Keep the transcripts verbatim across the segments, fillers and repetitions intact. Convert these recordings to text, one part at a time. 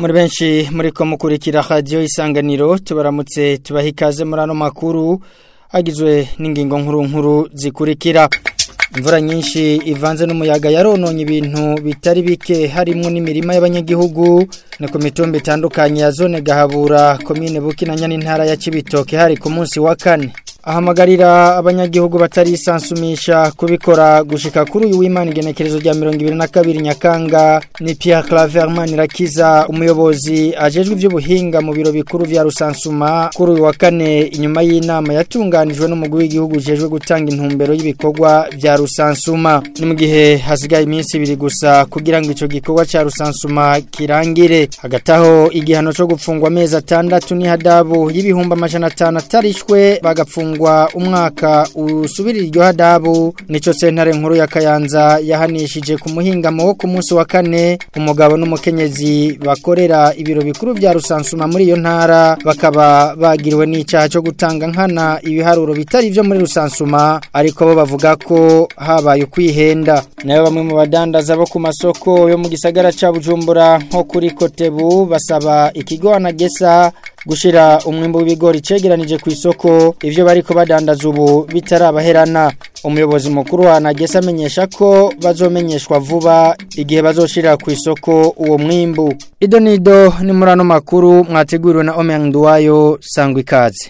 muri benshi muri ko mukurikira radio Isanganiro tubaramutse tubaha ikaze muri ano makuru agizwe n'ingingo nkuru nkuru zikurikira. Imvura nyinshi ivanze n'umuyaga yarononye ibintu bitari bike harimo n'imirima y'abanyagihugu ni ku mitumba itandukanye ya zone Gahabura komine Bukinanyana n'intara ya Cibitoke hari ku munsi wa kane. Ahamagarira abanyagihugu batarisansumisha kubikora gushika kuri uyu w'Imana igenekerezo rya mirongo ibiri na kabiri Nyakanga ni Pierre Claver Manirakiza umuyobozi ajejwe ivy'ubuhinga mu biro bikuru vya Rusansuma kuri uyu wa kane inyuma y'inama yatunganijwe n'umugwi w'igihugu ujejwe gutanga intumbero y'ibikorwa vya Rusansuma. Ni mu gihe hasigaye iminsi ibiri gusa kugira ngo ico gikorwa ca Rusansuma kirangire. Hagataho igihano cyo gupfungwa amezi atandatu ni hadabu y'ibihumbi amajana atanu atarishwe bagapfungwa umwaka usubirira iryo hadabu nico sentare nkuru ya Kayanza yahanishije ku muhingamo wo ku munsi wa kane umugabo n'umukenyezi bakorera ibiro bikuru vya Rusansuma muri iyo ntara bakaba bagiriwe n'icaha cyo gutanga nkana ibiharuro bitari byo muri Rusansuma ariko bo bavuga ko habaye kwihenda. Nayo bamwe mu badandaza bo ku masoko yo mu gisagara ca Bujumbura nko kuri Kotebu basaba ikigo Anagesa gushira umwimbo w'ibigori cegeranije ku isoko ivyo bariko badandaza ubu bitarabaherana. Umuyobozi mukuru wa Anagesa amenyesha ko bazomenyeshwa vuba igihe bazoshira ku isoko uwo mwimbu. Idonido ni murano makuru mwateguriwe na Omeang Nduwayo sangwa ikaze.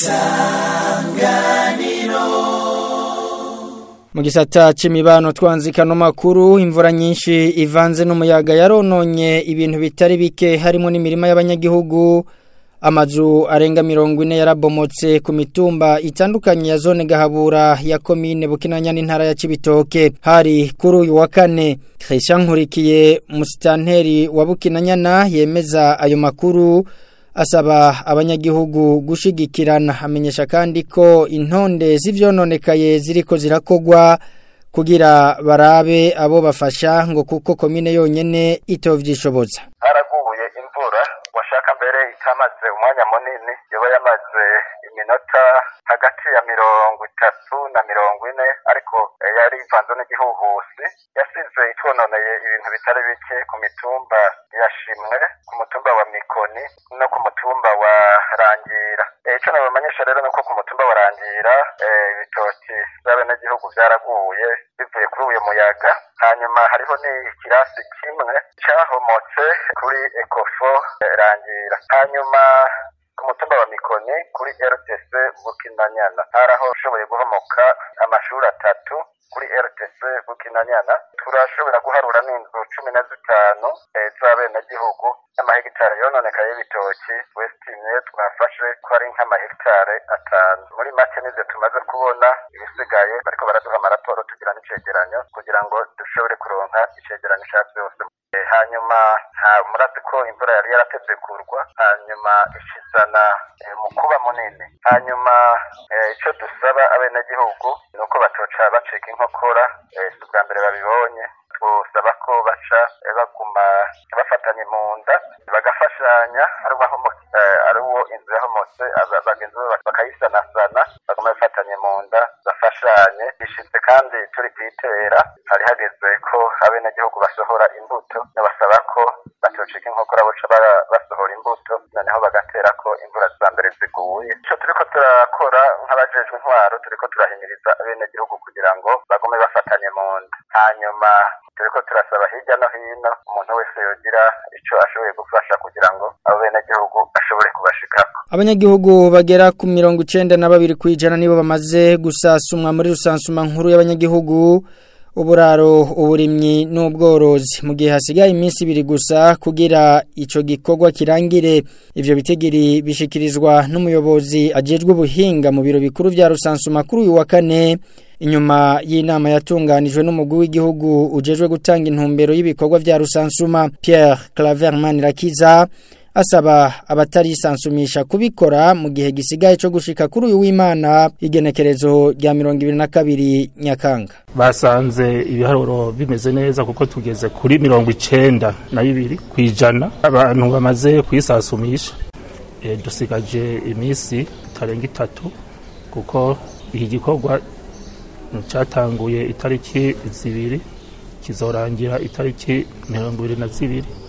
Isanganiro mu gisata c'imibano twanzikano makuru imvura nyinshi ivanze n'umuyaga yarononye ibintu bitari bike harimo n'imirima y'abanyagihugu. Amazu arenga mirongo ine yarabomotse ku mitumba itandukanye ya zone Gahabura ya komine Bukinanyana n'intara ya Cibitoke hari kuri uyu wa kane. Christian Nkurikiye musitanteri wa Bukinanyana yemeza ayo makuru asaba abanyagihugu gushigikirana. Amenyesha kandi ko intonde z'ivyononekaye ziriko zirakogwa kugira barabe abo bafasha ngo kuko komine yonyene itovyishoboza. Haraguye imvura washaka mbere itamaze umwanya munini yoba yamaze iminota hagati ya mirongo itatu na mirongo ine ariko yari ivanze n'igihuhusi yasize itononeye ibintu bitari bike ku mitumba yashimwe ku mutumba wa Mikoni no ku mutumba wa Rangira. Ico nabamenyesha rero nuko ku mutumba wa Rangira ibitoki by'abenegihugu byaraguye bivuye kuri uyu muyaga. Hanyuma hariho ni ikirasi kimwe cyahomotse kuri Ecofo Rangira. Hanyuma ku mutumba wa Mikoni kuri R T C Bukinanyana haraho ushoboye guhomoka amashuri atatu kuri R T C Bukinanyana. Turashobora guharura n'inzu cumi na zitanu z'abenegihugu n'amahegitare yononekaye y'ibitoki westimye twafashe ko ari nk'amahegitare atanu. Muri make nivyo tumaze kubona ibisigaye bariko baraduha amaraporo tugira n'icegeranyo kugira ngo dushobore kuronka icegeranyo ca vyose. Hanyuma murazi ko imvura yari yarategurwa hanyuma ishizana mu kuba munini. Hanyuma ico dusaba abenegihugu nuko batoca bacika inkokora bwa mbere babibonye twosaba ko baca baguma bafatanye mu nda bagafashanya ari uwo inzu yahomotse bagenzi bakayisanasana baguma bafatanye mu nda bafashanye. Bishitse kandi turi kwitera hari hageze ko abenegihugu basohora imbuto basaba ko batocika inkokora boca basohora imbuto noneho bagatera ko imvura za mbere ziguye. Ico turiko turakora nk'abajejwe intwaro turiko turahimiriza abenegihugu kugira ngo bagume bafatanye mu nda. Hanyuma turiko turasaba hirya no hino umuntu wese yogira ico ashoboye gufasha kugira ngo abo benegihugu ashobore kubashikako. Abanyagihugu bagera ku mirongo icenda na babiri kwijana nibo bamaze gusasumwa muri Rusansuma nkuru y'abanyagihugu uburaro uburimyi n'ubworozi mu gihe hasigaye iminsi ibiri gusa kugira ico gikorwa kirangire. Ivyo bitegiri bishikirizwa n'umuyobozi ajejwe ubuhinga mu biro bikuru vya Rusansuma kuri uyu wa kane inyuma y'inama yatunganijwe n'umugwi w'igihugu ujejwe gutanga intumbero y'ibikorwa vya Rusansuma. Pierre Claver Manirakiza asaba abatarisansumisha kubikora mu gihe gisigaye cyo gushika kuri uyu w'Imana igenekerezo rya mirongo ibiri na kabiri Nyakanga. Basanze ibiharuro bimeze neza kuko tugeze kuri mirongo icenda na bibiri kwijana abantu bamaze kwisasumisha. E, dusigaje imisi tarenga itatu kuko iki gikorwa cyatanguye itariki zibiri kizorangira itariki mirongo ibiri na zibiri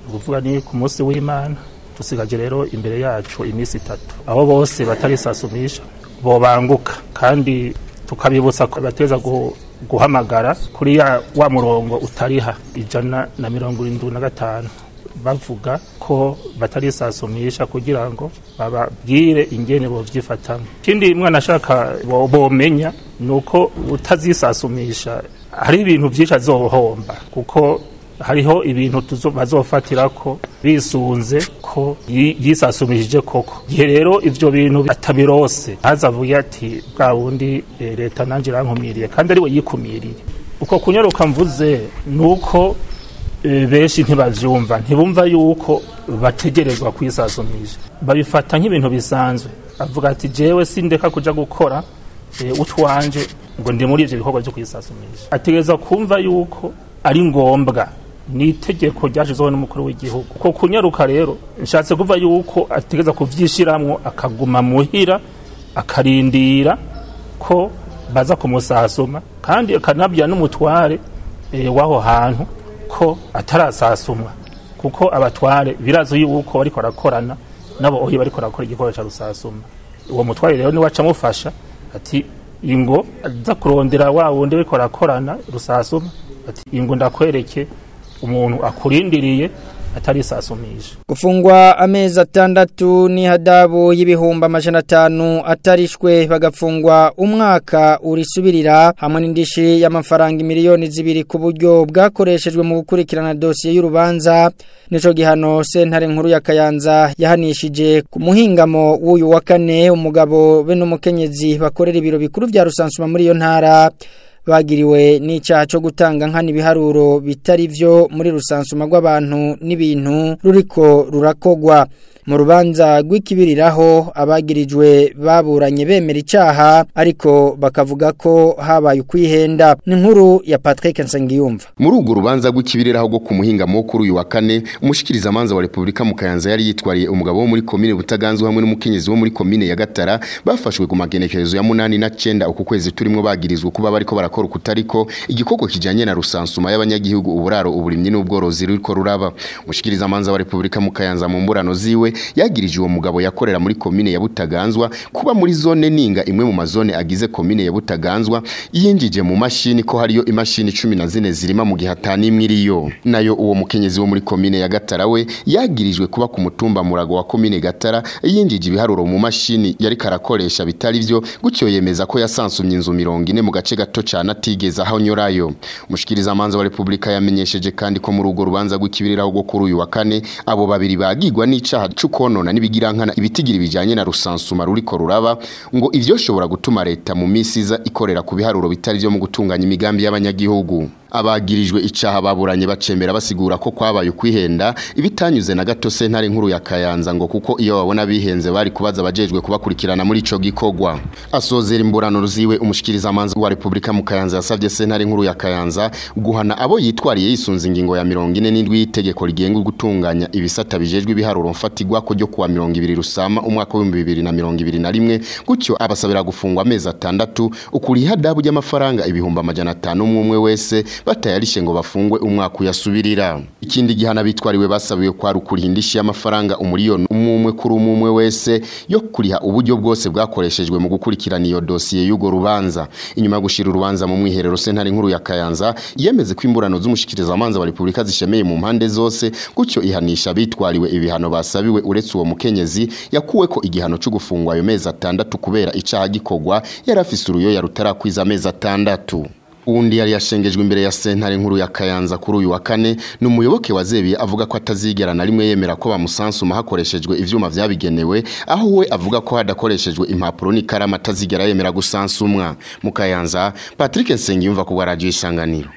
kuvuga ni ku munsi w'Imana tusigaje rero imbere yacu iminsi itatu abo bose batarisasumisha bobanguka kandi tukabibutsa ko bateza guhamagara kuri ya wa murongo utariha ijana na mirongo irindwi na gatanu bavuga ko batarisasumisha kugira ngo bababwire ingene bovyifatamo. Kindi mwana ashaka bomenya nuko utazisasumisha hari ibintu byinshi azohomba kuko hariho ibintu bazofatira ko bisunze ko yisasumishije koko. Gihe rero ivyo bintu atabirose hazavuye ati bwa wundi e, leta nanje rankumiriye kandi ari we yikumiriye. Uko kunyaruka mvuze nuko e, benshi ntibavyumva ntibumva yuko bategerezwa kwisasumisha, babifata nk'ibintu bisanzwe. Avuga ati jewe sindeka kuja gukora e, utwanje ngo ndi muri ivyo bikorwa byo kwisasumisha. Ategereza kumva yuko ari ngombwa ni itegeko ryashizweho n'umukuru w'igihugu. Ko kunyaruka rero nshatse kuva yuko ategeza kuvyishiramwo akaguma muhira akarindira ko baza kumusasuma kandi akanabya n'umutware e, waho hantu ko atarasasumwa kuko abatware birazo yuko bariko barakorana nabo ohi bariko barakora igikorwa ca rusasuma. Uwo mutware rero ni waca mufasha ati ingo aza kurondera wa wundi bariko barakorana rusasuma ati ingo ndakwereke umuntu akurindiriye atarisasumisha. Gufungwa amezi atandatu ni hadabu y'ibihumbi amajana atanu atarishwe bagafungwa umwaka urisubirira hamwe n'indishi y'amafaranga miliyoni zibiri ku buryo bwakoreshejwe mu gukurikirana dosiye y'urubanza. Nico gihano sentare nkuru ya Kayanza yahanishije ku muhingamo w'uyu wa kane umugabo be n'umukenyezi bakorera ibiro bikuru vya rusansuma muri iyo ntara bagiriwe n'icyaha cyo gutanga nkana ibiharuro bitari vyo muri rusansuma rw'abantu n'ibintu ruriko rurakogwa. Mu rubanza rw'ikibiriraho abagirijwe baburanye bemera icyaha ariko bakavuga ko habaye ukwihenda. Ni nkuru ya Patrick Nsengiyumva. Muri urwo rubanza rw'ikibiriraho rwo kumuhinga mukuru uyu wa kane umushikiriza manza wa Republika mu Kayanza yari yitwariye umugabo wo muri komine Butaganzwa hamwe n'umukenyezi wo muri komine ya Gatara bafashwe ku magenekerezo ya munani na cenda uku kwezi turimo bagirizwe kuba bariko barakora ukutariko igikoko kijanye na rusansuma y'abanyagihugu uburaro uburimyi n'ubworozi ruriko ruraba. Umushikiriza manza wa Republika mu Kayanza mu mburano ziwe yagirije uwo mugabo yakorera muri komine ya Butaganzwa kuba muri zone ninga imwe mu mazone agize komine ya Butaganzwa yinjije mu mashini ko hariyo imashini cumi na zine zirima mu gihe atani imwiriyo. Nayo uwo mukenyezi wo muri komine ya Gatara we yagirijwe kuba ku mutumba murago wa komine Gatara yinjije ibiharuro mu mashini yari karakoresha bitari vyo gutyo yemeza ko yasansumye inzu mirongo ine mu gace gato cyane atigeza aho nyorayo. Umushikiriza manza wa Republika yamenyesheje kandi ko muri urwo rubanza rw'ikibiriraho rwo kuri uyu wa kane abo babiri bagirwa n'icaha konona nibigirankana ibitigiri bijanye na rusansuma ruriko ruraba ngo ivyo shobora gutuma leta mu misiza ikorera ku biharuro bitari vyo mu gutunganya imigambi y'abanyagihugu. Abagirijwe icaha baburanye bacemera basigura ko kwabaye kwihenda ibitanyuze na gato sentare nkuru ya Kayanza ngo kuko iyo babona bihenze bari kubaza abajejwe kubakurikirana muri ico gikogwa. Asozera imburano ruziwe umushikiriza manza wa Republika mu Kayanza yasavye sentare nkuru ya Kayanza guhana abo yitwariye yisunze ingingo ya mirongo ine n'indwi y'itegeko rigenga gutunganya ibisata bijejwe ibiharuro mfatigwa ko ryo kuwa mirongo ibiri rusama umwaka wa bibiri na mirongo ibiri na rimwe gutyo abasabira gufungwa amezi atandatu ukuri hadabu y'amafaranga ibihumbi amajana atanu umwe wese batayarishe ngo bafungwe umwaka uyasubirira. Ikindi gihana bitwariwe basabiwe kwa rukurindishya amafaranga umuriyoni umwe kuri umwe wese yo kuriha uburyo bwose bwakoreshejwe mu gukurikirana iyo dosiye y'ugo rubanza. Inyuma gushira urubanza mu mwiherero sentare nkuru ya Kayanza yemeze ko imburano z'umushikiriza manza wa Republika zishemeye mu mpande zose gutyo ihanisha bitwariwe ibihano basabiwe uretse uwo mukenyezi yakuwe ko igihano cyo gufungwa ayo mezi atandatu kubera icaha gikogwa yarafise uruyo ya rutarakwiza amezi atandatu. Undi yari yashengejwe imbere ya sentare nkuru ya Kayanza kuri uyu wa kane n'umuyoboke wa Zebiye avuga ko atazigera na rimwe yemera ko bamusansuma hakoreshejwe ivyuma vyabigenewe aho we avuga ko hadakoreshejwe impapuro n'ikarama atazigera yemera gusansumwa. Mu Kayanza Patrick Nsengiyumva ku radio Isanganiro.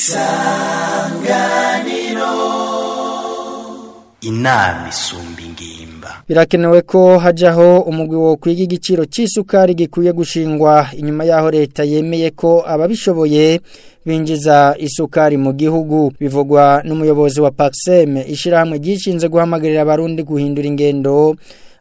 Isanganiro inama isumba ingimba. Birakenewe ko hajaho umugwi wo kwiga igiciro c'isukari gikuye gushingwa inyuma yaho leta yemeye ko ababishoboye binjiza isukari mu gihugu. Bivugwa n'umuyobozi wa Paxem ishirahamwe gishinze guhamagarira abarundi guhindura ingendo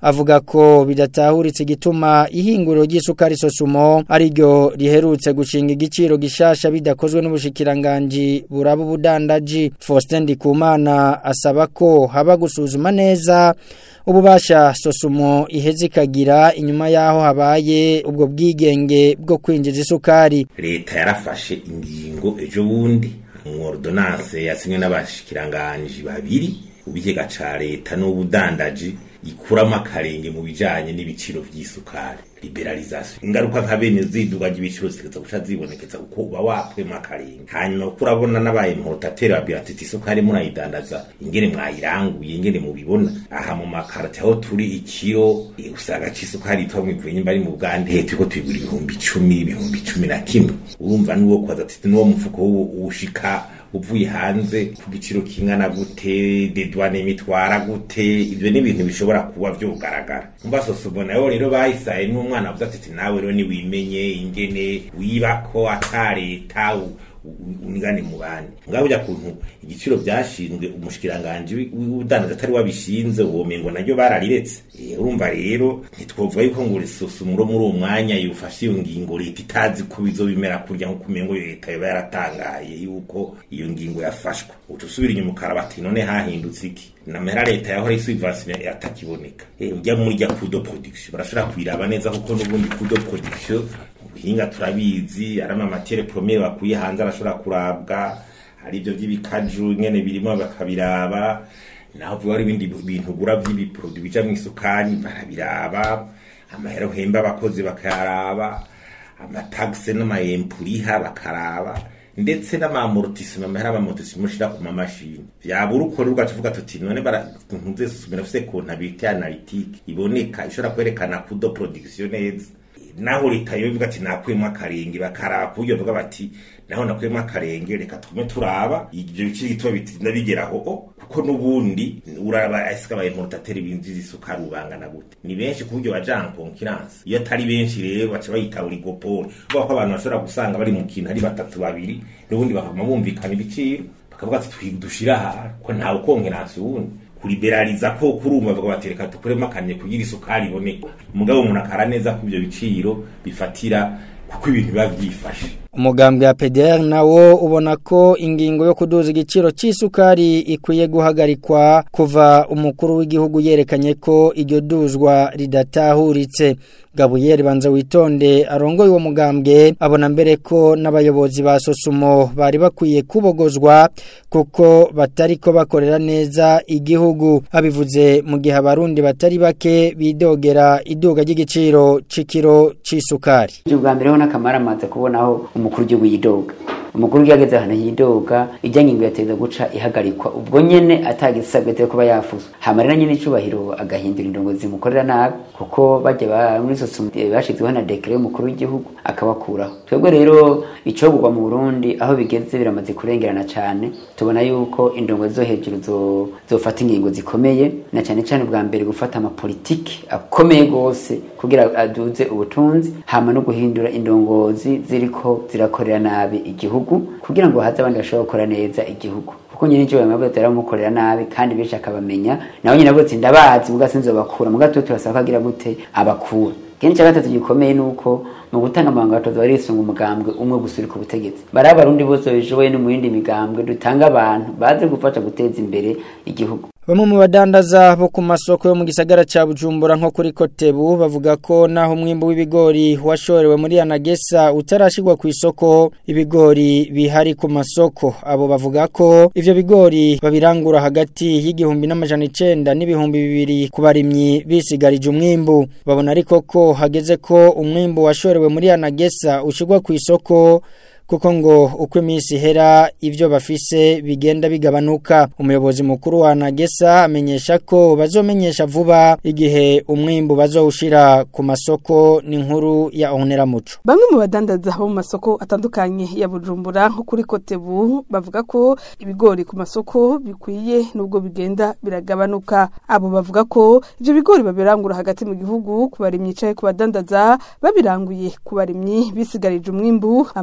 avuga ko bidatahuritse igituma ihinguriro ry'isukari Sosumo ari ryo riherutse gushinga igiciro gishasha bidakozwe n'ubushikiranganje buraba ubudandaji. Faustin Ndikumana asaba ko haba gusuzuma neza ububasha Sosumo iheze ikagira inyuma yaho habaye ubwo bwigenge bwo kwinjiza isukari. Leta yarafashe ingingo ejo bundi mu ordonnance yasinywe n'abashikiranganje babiri ubigega ca leta n'ubudandaji ikurama akarenge mu bijanye n'ibiciro vy'isukari, liberalisation. Ingaruka nka bene ziduga y'ibiciro zikaza guca zibonekeza uko uba wakwema akarenge. Hanyuma kurabona n'abaye importateri babiyatiti isukari murayidandaza ingene mwayiranguye ingene mubibona aha mu makarate aho turi ikiro usanga c'isukari itwa mwivuye nyimba ari mu Bugande turiko tuyigura ibihumbi icumi ibihumbi cumi na kimwe. Urumva nuwo kwaza ati nuwo mufuko ushika uvuye hanze ku giciro kingana gute, dedwane imitwara gute, ibyo ni ibintu bishobora kuba byo ugaragara. Umva Sosumo nayo rero bayisaye n'umwana avuze ati nawe rero ni wimenye ingene wibako atareta unigane mu bandi. Ngabo bya kuntu igiciro byashinzwe umushikiranganje w'ubudandaza atari wabishinze uwo mengo naryo barariretse. E, urumva rero ntitwovuga yuko ngo Sosumo muri uwo mwanya yufashe iyo ngingo leta itazi ko bizobimera kurya nko kumengo leta yoba yaratangaye yuko iyo ngingo yafashwe. Utusubira inyuma karabati none hahindutse iki? Namera leta yahora isubvasione yatakiboneka. Eh ujya muri rya kudo production barashobora kwiraba neza kuko n'ubundi kudo production hinga turabizi arama matiere premiere bakuye hanze arashobora kurabwa hari ibyo by'ibikaju nyene birimo bakabiraba naho vuga ari ibindi bintu gura by'ibi product bija mu isukari barabiraba amahero hemba abakozi bakayaraba amataxe n'amayempuriha bakaraba ndetse n'amamortissement amahera amamortissement shira ku mamashini vyabura uko ruga tuvuga tuti none barantuze susumira fise comptabilité analytique iboneka ishobora kwerekana kudo production neza naho leta yo bivuga ati nakwema akarenge bakaraba kuyo vuga bati naho nakwema akarenge reka tume turaba ibyo biciri gito bitinda bigeraho kuko nubundi uraba asika ba importateri binjiza isukari ubangana gute ni benshi kubyo bajan concurrence iyo atari benshi rero baca bayita oligopole kuko abantu bashobora gusanga bari mu kintu ari batatu babiri nubundi bakama bumvikana ibiciro bakavuga ati twidushira ha ko ntawe concurrence ubundi kuliberaliza ko kurumva bavuga batereka tukurema kanye kugira isukari iboneka umugabo umuntu akara neza ku byo biciro bifatira kuko ibintu biba byifashe. Umugambwe wa P D R nawo ubona ko ingingo yo kuduza igiciro c'isukari ikwiye guhagarikwa kuva umukuru w'igihugu yerekanye ko iryo duzwa ridatahuritse. Gabriel Banza Witonde arongoye uwo mugambwe abona mbere ko n'abayobozi ba Sosumo bari bakwiye kubogozwa kuko batari ko bakorera neza igihugu. Abivuze mu gihe abarundi batari bake bidogera iduga ry'igiciro c'ikiro c'isukari. Ubwa mbere ho nakamara amaze kubonaho umukuru w'igihugu yidoga umukuru yageze hano yidoga ijyanye ngo yateza guca ihagarikwa ubwo nyene atagisabwe te kuba yafuza hamarira nyene icubahiro agahindura indongozi mukorera nabi kuko baje ba muri Sosumo bashizweho na decret y'umukuru w'igihugu akabakuraho. Twebwe rero icogurwa mu Burundi aho bigeze biramaze kurengerana cyane tubona yuko indongozi zo hejuru zo zofata ingingo zikomeye na cyane cyane bwa mbere gufata ama politiki akomeye gose kugira aduze ubutunzi hama no guhindura indongozi ziriko zirakorera nabi igihugu kugira ngo haze abandi bashobora gukora neza igihugu kuko nyine cyo bamwe batera mukorera nabi kandi bisha akabamenya nawe nyine nabwo ndabazi mugasinzo bakura mugatoto basaka kugira gute abakura. Kene cya gatatu gikomeye nuko mu gutanga amanga batoza barisunga umugambwe umwe gusurika ubutegetsi baraba barundi bose bishoboye no mu yindi migambwe dutanga abantu baze gufasha guteza imbere igihugu. Bamwe mu badandaza bo ku masoko yo mu gisagara ca Bujumbura nko kuri Kotebu bavuga ko naho umwimbo w'ibigori washorewe muri Anagesa utarashirwa ku isoko ibigori bihari ku masoko. Abo bavuga ko ivyo bigori babirangura hagati y'igihumbi n'amajana icenda n'ibihumbi bibiri ku barimyi bisigarije umwimbo. Babona ariko ko hageze ko umwimbo washorewe muri Anagesa ushirwa ku isoko kuko ngo uko iminsi hera ivyo bafise bigenda bigabanuka. Umuyobozi mukuru wa Anagesa amenyesha ko bazomenyesha vuba igihe umwimbo bazowushira ku masoko n'inkuru ya Onera Muco. Bamwe mu badandaza bo mu masoko atandukanye ya Bujumbura nko kuri Kotebu bavuga ko ibigori ku masoko bikwiye nubwo bigenda biragabanuka. Abo bavuga ko ivyo bigori babirangura hagati mu gihugu ku barimyi caye ku badandaza babiranguye ku barimyi bisigarije umwimbu ambavu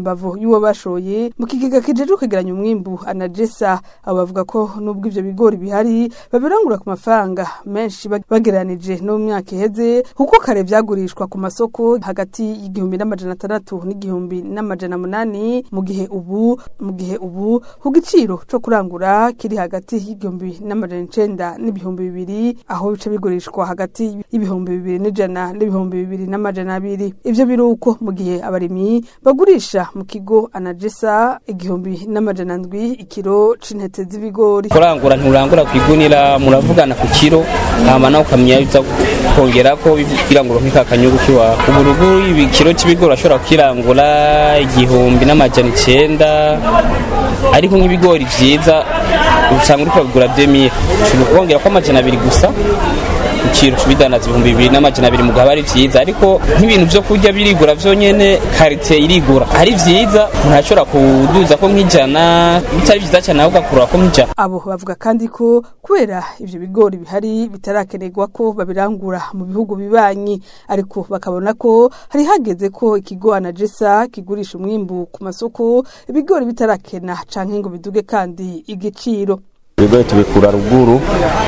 y'uwo bashoye mu kigega kijeje kwegeranya umwimbu anajesa. Abo bavuga ko nubwo ivyo bigori bihari babirangura ku mafaranga menshi bagereranije no mu myaka iheze kuko kare vyagurishwa ku masoko hagati y'igihumbi n'amajana atandatu n'igihumbi n'amajana munani mu gihe ubu mu gihe ubu ku giciro co kurangura kiri hagati y'igihumbi n'amajana icenda n'ibihumbi bibiri aho bica bigurishwa hagati y'ibihumbi bibiri n'ijana n'ibihumbi bibiri n'amajana abiri. Ivyo biruko mu gihe abarimyi bagurisha mu kigo anajesa igihumbi n'amajana ndwi ikiro c'intete z'ibigori. Kurangura nturangura kwigunira muravugana ku kiro hama nawe ukamenya biza kongera ko birangura nk'akanyugu kiwa uburugu ibikiro c'ibigori ashobora kirangura igihumbi n'amajana icenda ariko nk'ibigori vyiza usanga uriko bigura demi kongera ko amajana abiri gusa ikiro c'ibidanaza ibihumbi bibiri n'amajana abiri mu gaba ari vyiza ariko nk'ibintu vyo kurya birigura vyonyene karite irigura ari vyiza ntashobora kuduza ko nk'ijana bitari vyiza cyane ahubwo akura ko nk'ijana. Abo bavuga kandi ko kubera ivyo bigori bihari bitarakenerwa ko babirangura mu bihugu bibanyi ariko bakabona ko hari hageze ko ikigo anajesa kigurisha umwimbu ku masoko ibigori bitarakena canke ngo biduge kandi igiciro. Ibigori tubikura ruguru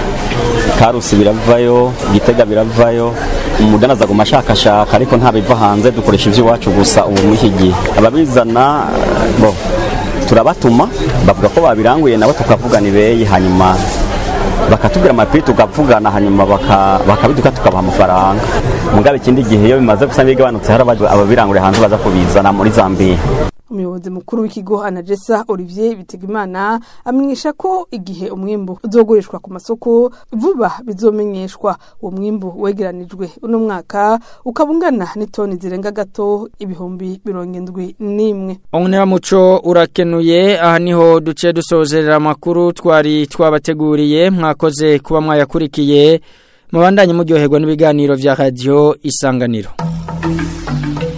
Karusi biravayo Gitega biravayo umudanaza ku mashakashaka ariko nta biva hanze dukoresha ivyo iwacu gusa ubu mu iki gihe ababizana bo turabatuma bavuga ko babiranguye nabo tukavugana ibeyi hanyuma bakatubwira amapiri tukavugana hanyuma bakabiduka tukabaha amafaranga mugabe ikindi gihe iyo bimaze gusa bigabanutse hari ababiranguriye hanze baza kubizana muri Zambia. Umuyobozi mukuru w'ikigo anajesa Olivier Bitegimana amenyesha ko igihe umwimbu uzogurishwa ku masoko vuba bizomenyeshwa. Uwo mwimbu wegeranijwe uno mwaka ukabungana n'itoni zirenga gato ibihumbi mirongo indwi n'imwe. Onera muco urakenuye aha niho duce dusozerera amakuru twari twabateguriye mwakoze kuba mwayakurikiye mubandanye muryoherwa n'ibiganiro vya radio Isanganiro.